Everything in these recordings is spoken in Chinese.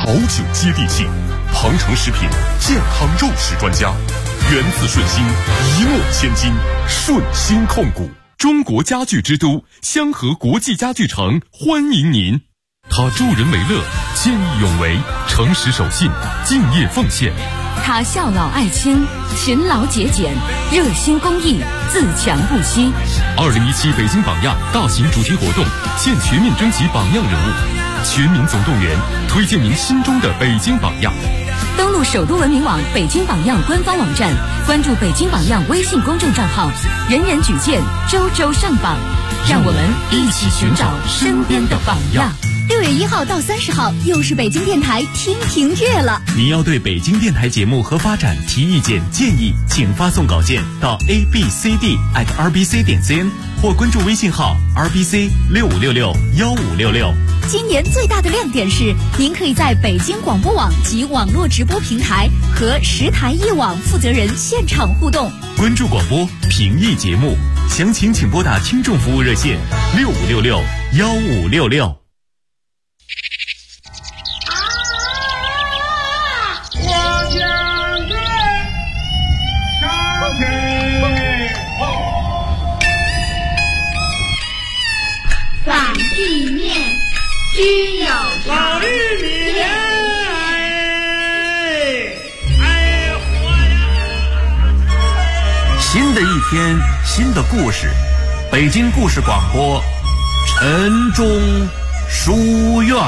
保久接地气，庞城食品健康肉食专家，源自顺心，一诺千金，顺心控股。中国家具之都香河国际家具城欢迎您。他助人为乐，见义勇为，诚实守信，敬业奉献。 他孝老爱亲，勤劳节俭，热心公益，自强不息。 2017北京榜样大型主题活动现全面征集榜样人物，全民总动员，推荐您心中的北京榜样。 登录首都文明网北京榜样官方网站，关注北京榜样微信公众账号，人人举荐，周周上榜。让我们一起寻找身边的榜样。 6月1号到30号，又是北京电台听评月了。 您要对北京电台节目和发展提意见建议，请发送稿件到 abcd@rbc.cn 或关注微信号 rbc65661566。 今年最大的亮点是，您可以在北京广播网及网络直播平台和10台1网负责人现场互动。 关注广播，评议节目，详情请拨打听众服务热线65661566。 反地面需要老玉米新的一天，新的故事，北京故事广播，晨钟书院。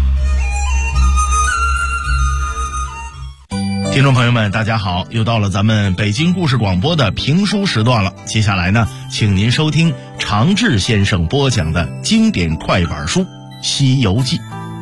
听众朋友们，大家好，又到了咱们北京故事广播的评书时段了。接下来呢，请您收听常志先生播讲的经典快板书《西游记》。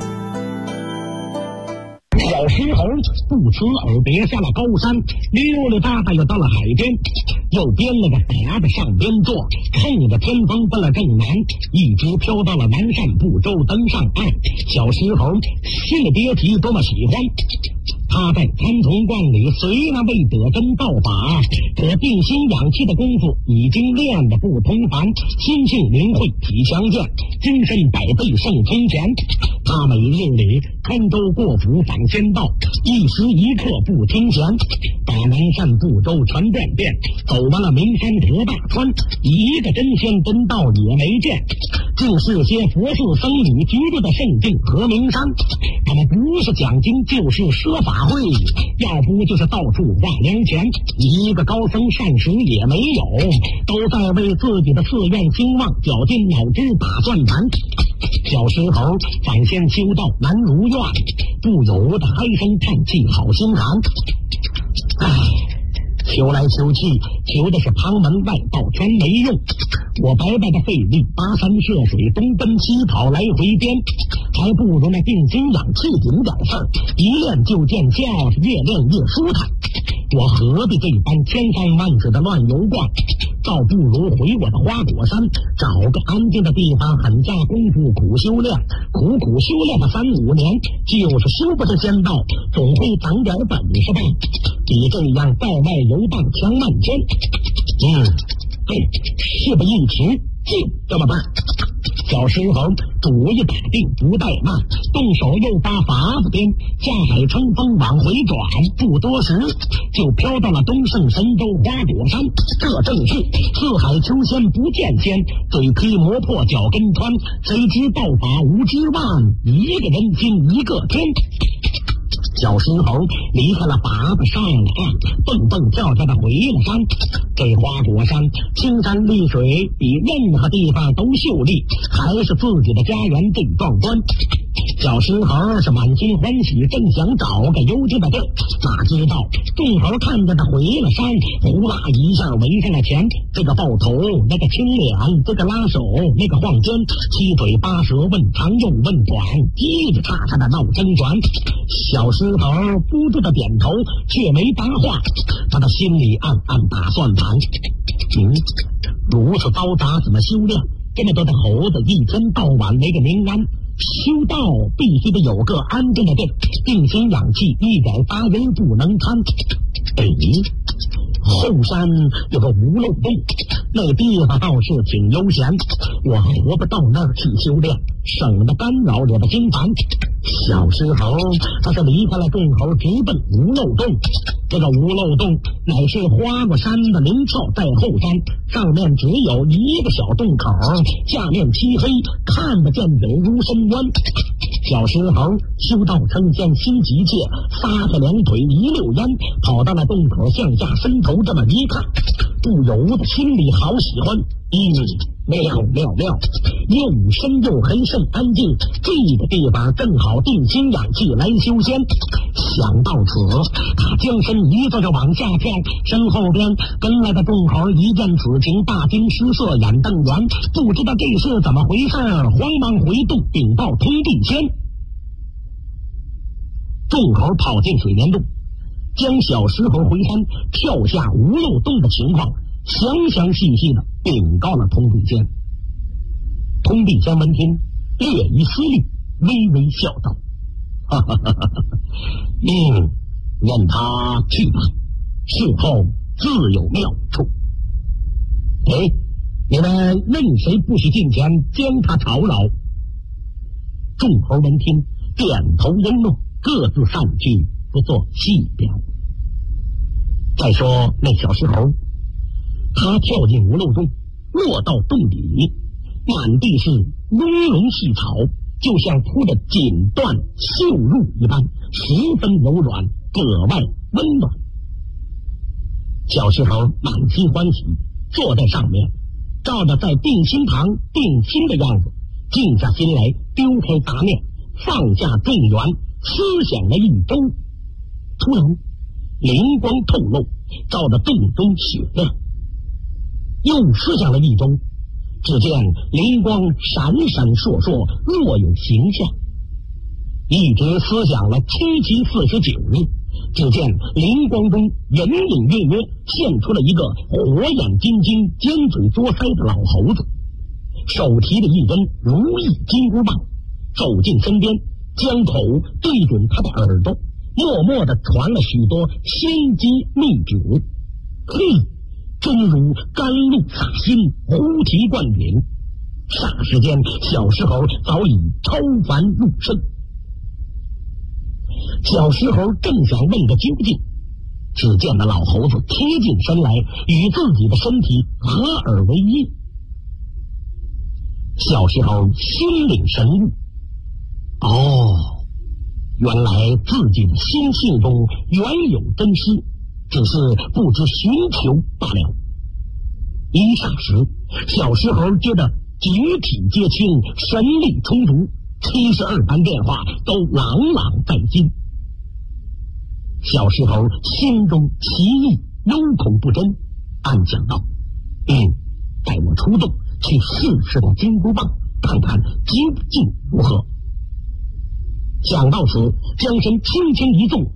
小石猴不辞而别下了高山，溜溜达达又到了海边，又编了个筏子上边坐，看着天风奔了正南，一直飘到了南赡部洲，登上岸。小石猴心里别提多么喜欢。他在参童观里虽然未得真道法，可定心养气的功夫已经练得不同凡，心性灵慧，体强健，精神100倍胜从前。他每日里看州过府访仙道，一时一刻不听闲，把南赡部洲全转遍，走完了名山和大川，一个真仙真道也没见，竟是些佛寺僧侣居住的圣境和名山。他们不是讲经就是设法会，要不就是到处画良钱，一个高僧善识也没有，都在为自己的寺院兴旺绞尽脑汁打算盘。小石猴反先修道难如愿，不由得唉声叹气，好心寒。唉，求来求去，求的是旁门外道全没用，我白白的费力跋山涉水，东奔西跑来回颠，还不如那定心养气顶点事儿，一练就见效，越练越舒坦。我何必这般千山万水的乱游逛，倒不如回我的花果山，找个安静的地方狠下功夫苦修炼，苦修炼了3-5年，就是修不是仙道，总会长点本事吧，比这样在外游荡强万千。事不宜迟，就这么办。小石猴主意打定，不怠慢，动手又把筏子编，架海乘风往回转，不多时就飘到了东胜神州花果山。这正是四海求仙不见仙，嘴劈磨破脚跟穿，谁知道法无知万，一个人心一个天。小石猴离开了筏子，上了岸，蹦蹦跳跳的回了山。这花果山青山绿水，比任何地方都秀丽，还是自己的家园最壮观。小石猴是满心欢喜，正想找个幽静的地儿，哪知道众猴看着他回了山，呼啦一下围上了前，这个抱头，那个亲脸，这个拉手，那个晃肩，七嘴八舌，问长又问短，叽叽喳喳的闹争传。小石猴不住的点头，却没答话，他的心里暗暗打算盘。如此嘈杂怎么修炼？这么多的猴子一天到晚没个明安，修道必须得有个安静的地儿，定心养气，一点杂音不能掺。后山有个无漏洞，那地方倒是挺悠闲，我何不到那儿去修炼？ 省得干扰惹得心烦。小石猴他是离开了众猴，直奔无漏洞。这个无漏洞乃是花果山的灵窍在后山，上面只有一个小洞口，下面漆黑，看得见底如深渊。小石猴修道成仙心急切，撒开两腿一溜烟，跑到了洞口，向下伸头这么一看，不由得心里好喜欢。妙，又深又黑甚安静，这个地方正好定心养气来修仙。想到此，他将身一坐就往下跳，身后边跟来的众猴一见此情，大惊失色，眼瞪圆，不知道这是怎么回事，慌忙回洞禀报通地仙。众猴跑进水帘洞，将小石猴回山跳下无漏洞的情况详细的禀告了通地仙。通地仙闻听，略一思虑，微微笑道：任他去吧，事后自有妙处。你们任谁不许近前将他吵扰？众猴闻听，点头应诺，各自散去，不做细表。再说那小石猴，他跳进无漏洞，落到洞底，满地是蓊蓊细草，就像铺着锦缎绣褥一般，十分柔软，格外温暖。小石猴满心欢喜，坐在上面，照着在定心堂定心的样子，静下心来，丢开杂念，放下众缘，思想了一周。突然灵光透露，照着洞中雪亮。又思想了一周，只见灵光闪闪烁烁，若有形象。一直思想了7期49日，只见灵光中隐隐约约现出了一个火眼金睛、尖嘴捉腮的老猴子，手提着一根如意金箍棒，走近身边，将口对准他的耳朵，默默地传了许多仙机秘旨。真如甘露洒心，胡提灌顶。霎时间，小石猴早已超凡入圣。小石猴正想问个究竟，只见那老猴子贴近身来，与自己的身体合而为一。小石猴心领神悟，原来自己的心性中原有真师，只是不知寻求罢了。一霎时，小石猴觉得举体皆轻，神力充足，72般变化都朗朗在心。小石猴心中奇异，忧恐不真，暗想道：待我出动去试试那金箍棒，看看究竟如何。想到此，将身轻轻一纵，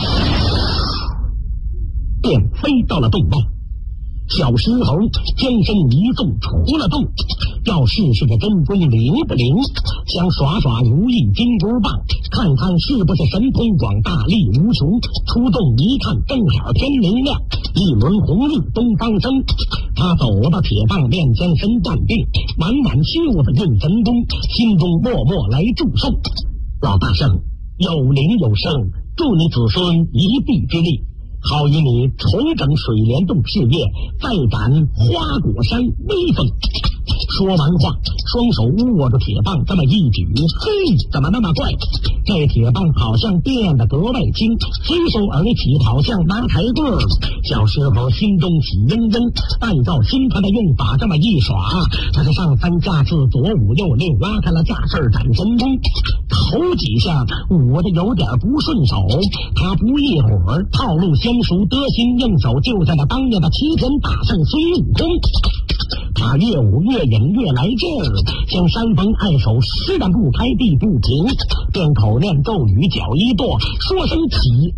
便飞到了洞外。小石猴将身一纵出了洞，要试试这真功灵不灵，想耍耍如意金箍棒，看看是不是神通广大，力无穷。出洞一看，正好天明亮，一轮红日东方升。他走到铁棒面前，身站定，满袖子运神功，心中默默来祝寿：老大圣有灵有圣，助你子孙一臂之力，好以你重整水帘洞事业，再展花果山威风。说完话，双手握着铁棒这么一举，怎么那么怪？这铁棒好像变得格外轻，随手而起，好像拿台棍儿。小石猴心中喜盈盈，按照新他的用法这么一耍，他是上3下4，左5右6，拉开了架势展神功。头几下舞的有点不顺手，他不一会儿套路娴熟，得心应手，就在那当年的齐天大圣孙悟空。他越舞越引越来劲儿，像山峰爱手，势然不开地不平，便口念咒语，脚一跺，说声起，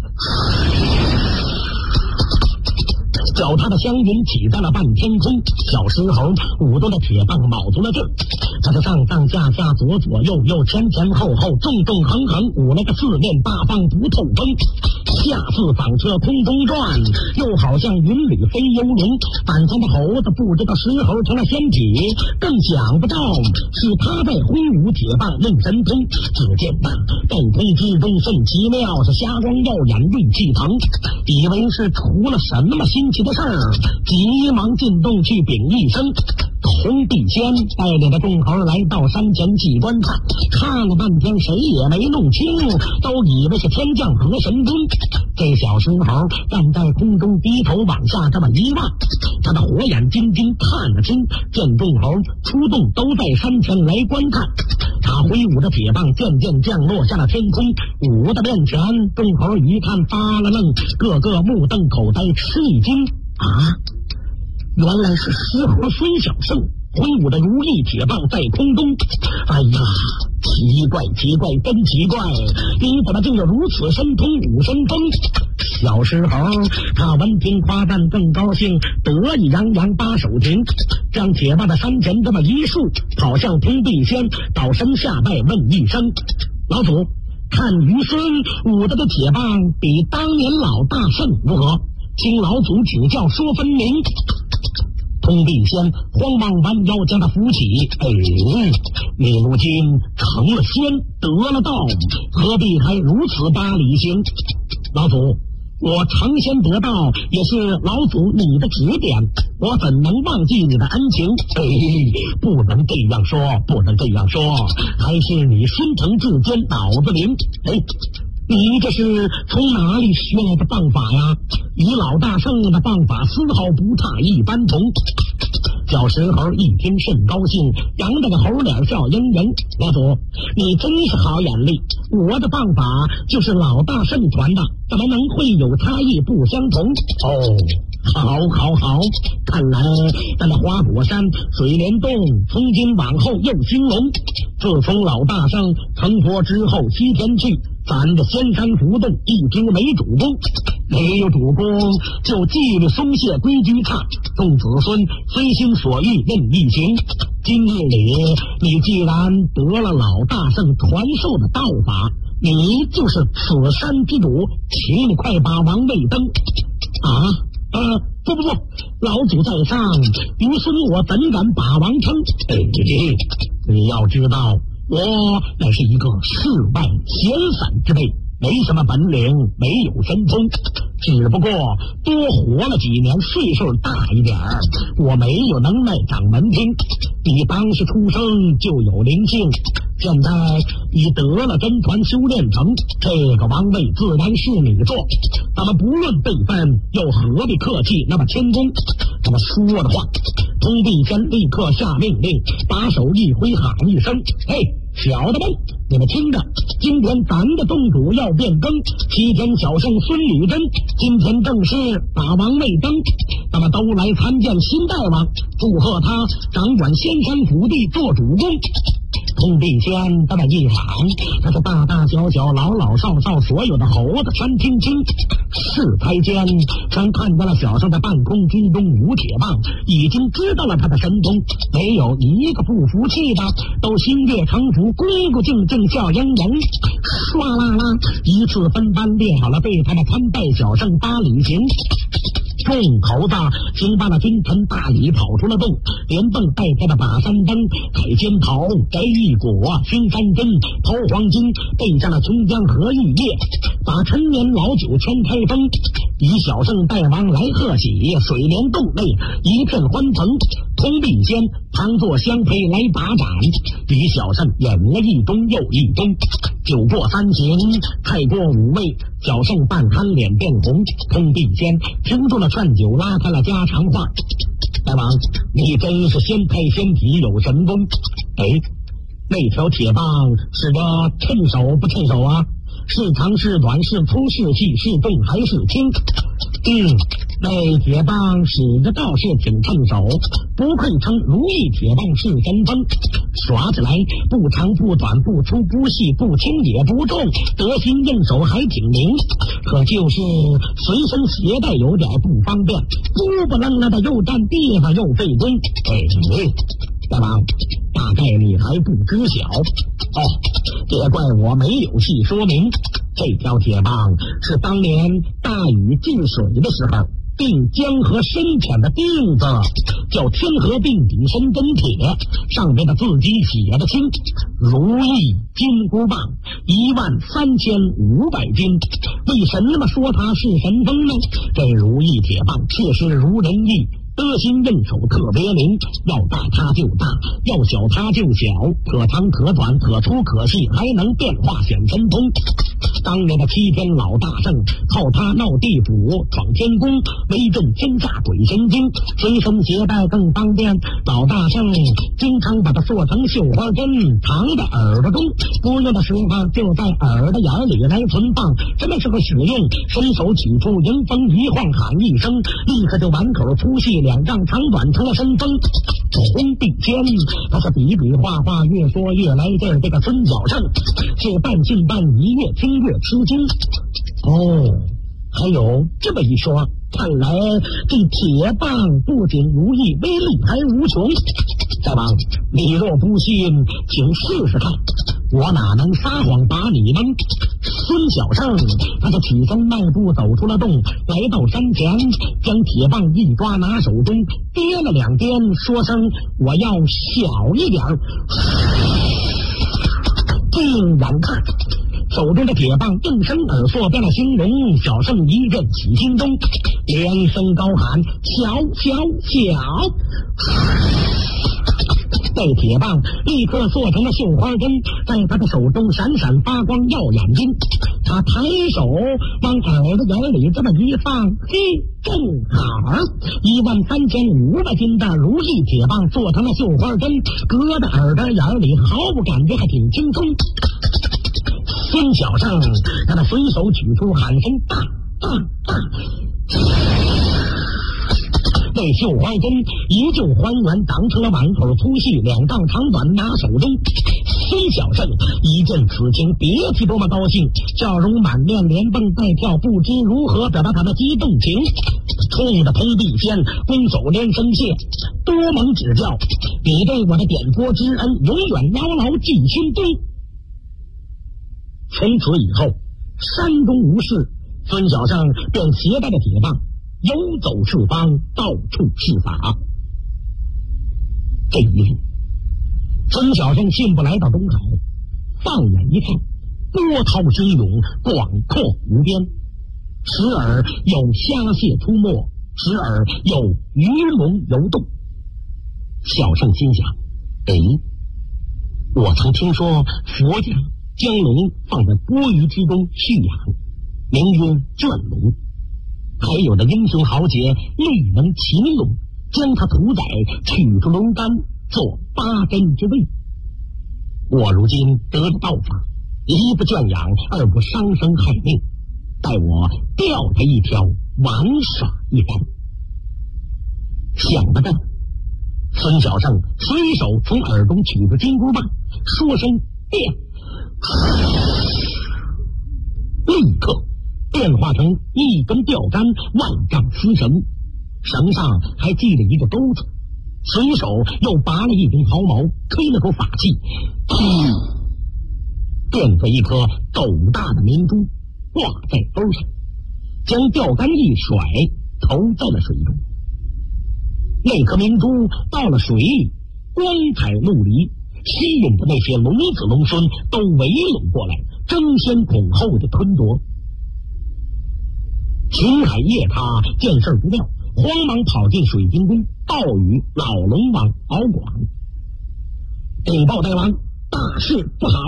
脚踏的香云起在了半天空。小石猴舞动的铁棒卯足了劲儿，他是上上下下，左左右右，前前后后，重重横横，舞了个4面8方不透风。 下次纺车空中转，又好像云里飞幽灵。反常的猴子不知道石猴成了仙体，更想不到是他在挥舞铁棒令神通。只见那在空之中甚奇妙，是霞光耀眼，锐气腾，以为是出了什么新奇的事儿，急忙进洞去禀一声。红地仙带领着众猴来到山前细观看，看了半天谁也没弄清，都以为是天降和神尊。这小石猴站在空中低头往下这么一望，他的火眼金睛看得清，见众猴出动都在山前来观看。他挥舞着铁棒渐渐降落下了天空，舞的面前，众猴一看发了愣，个个目瞪口呆，吃一惊啊！原来是石猴孙小胜挥舞着如意铁棒在空中。哎呀，奇怪奇怪，真奇怪，你怎么竟有如此神通武神风？小石猴他闻听夸赞更高兴，得意洋洋把手停，将铁棒的山前这么一竖，跑向通地仙，倒身下拜问一声：老祖，看于孙舞的铁棒比当年老大圣如何？请老祖指教说分明。通地仙慌忙弯腰将他扶起，你如今成了仙，得了道，何必还如此巴里行？老祖，我成仙得道也是老祖你的指点，我怎能忘记你的恩情？不能这样说，不能这样说，还是你心诚至坚，脑子灵。你这是从哪里学来的棒法呀？与老大圣的棒法丝毫不差一般同。小石猴一听甚高兴，扬着个猴脸笑盈盈。老祖，你真是好眼力，我的棒法就是老大圣传的，怎么能会有差异不相同？好，看来咱的花果山水帘洞从今往后又兴隆。自从老大圣成佛之后西天去，咱的仙山浮动一直没主公，没有主公就纪律松懈，规矩差，众子孙随心所欲任意行。今日里你既然得了老大圣传授的道法，你就是此山之主，请你快把王位登。不，老祖在上，于孙我怎敢把王称？你要知道，我乃是一个世外闲散之辈，没什么本领，没有神通，只不过多活了几年，岁数大一点，我没有能耐长门庭。你当时出生就有灵性，现在你得了真传修炼成，这个王位自然是你做，咱们不论辈分，又何必客气那么谦恭？这么说的话，通地仙立刻下命令，把手一挥，喊一声：小的们，你们听着，今天咱的洞主要变更，西天小圣孙履真今天正式把王位登，咱们都来参见新大王，祝贺他掌管仙山府地做主公。通地仙这么一喊，他是大大小小老老少少所有的猴子全听清。是台间全看见了小圣在半空之中舞铁棒，已经知道了他的神通，没有一个不服气的，都心悦诚服，恭恭敬敬笑盈盈。唰啦啦，一次分班列好了队，他们参拜小圣八里行。众猴子行罢了君臣大礼，跑出了洞，连蹦带跳的把山灯、采仙桃、摘玉果、熏山珍、抛黄金，备下了琼浆和玉液，把陈年老酒全开封，以小圣大王来贺喜。水帘洞内一片欢腾，通地仙旁坐相陪来把盏，与小圣饮了一盅又一盅。酒过三巡，菜过五味，小圣半酣脸变红。通地仙停住了劝酒，拉开了家常话：大王，你真是仙胎仙体，有神功。那条铁棒使得趁手不趁手啊？是长是短，是粗是细，是重还是轻？那铁棒使得倒是挺趁手，不愧称如意铁棒是神风，耍起来不长不短，不粗不细，不轻也不重，得心应手还挺灵。可就是随身携带有点不方便，不愣了的又占地方又费工。大王，大概你还不知晓别怪我没有细说明。 这条铁棒是当年大禹治水的时候定江河深浅的钉子，叫天河定底深真铁，上面的字迹写得清，如意金箍棒13500斤。为什么说它是神锋呢？这如意铁棒确实如人意，得心应手，特别灵，要大它就大，要小它就小，可长可短，可粗可细，还能变化显神通。当年的7天老大圣靠它闹地主闯天宫，威震天下鬼神经，随身携带更方便。老大圣经常把它做成绣花针，藏在耳朵中，不用的时候就在耳朵眼里来存放。什么时候使用，伸手取出，迎风一晃，喊一声，立刻就碗口粗细2丈长短成了神锋。红地间他是比比划划，越说越来劲儿。这个孙小圣是半信半疑，越听越吃惊。哦，还有这么一说，看来这铁棒不仅如意，威力还无穷。大王，你若不信，请试试看，我哪能撒谎把你蒙？孙小圣他就起身迈步走出了洞，来到山前，将铁棒一抓，拿手中跌了2颠，说声我要小一点。竟然看手中的铁棒应声而作，变了形容。小圣一阵起心中，连声高喊：小小小！这铁棒立刻做成了绣花针，在他的手中闪闪发光，耀眼睛。他抬手往耳朵眼里这么一放，嘿，正好13500斤的如意铁棒做成了绣花针，搁在耳朵眼里毫不感觉，还挺轻松。孙小圣让他随手取出，喊声大大大，这绣花针依旧还原，长成了碗口粗细2丈长短，拿手中。孙小圣一见此情，别提多么高兴，笑容满面，连蹦带跳，不知如何表达他的激动情。冲着通地间拱手连声谢，多蒙指教，你对我的点拨之恩，永远牢牢记心中。从此以后，山中无事，孙小圣便携带着铁棒游走四方，到处施法。这一日，孙小圣信步来到东海，放眼一看，波涛汹涌，广阔无边，时而有虾蟹出没，时而有鱼龙游动。小圣心想，我曾听说佛家将龙放在钵盂之中蓄养，名曰卷龙。还有的英雄豪杰力能擒龙，将它屠宰，取出龙肝做8珍之味。我如今得了道法，一不圈养，二不伤生害命，待我钓他一条，玩耍一番。想到这，孙小圣随手从耳中取出金箍棒，说声变，立刻变化成一根钓竿，1丈丝绳，绳上还系了一个钩子，随手又拔了一根毫毛，吹了口法气，变出一颗斗大的明珠，挂在钩上，将钓竿一甩，投在了水中。那颗明珠到了水里，光彩陆离，吸引的那些龙子龙孙都围拢过来，争先恐后的吞夺。秦海夜叉见事不妙，慌忙跑进水晶宫，报与老龙王敖广。禀报大王，大事不好！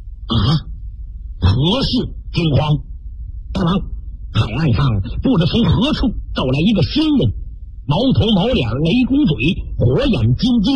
何事惊慌？大王，海岸上不知从何处走来一个仙人，毛头毛脸，雷公嘴，火眼金睛，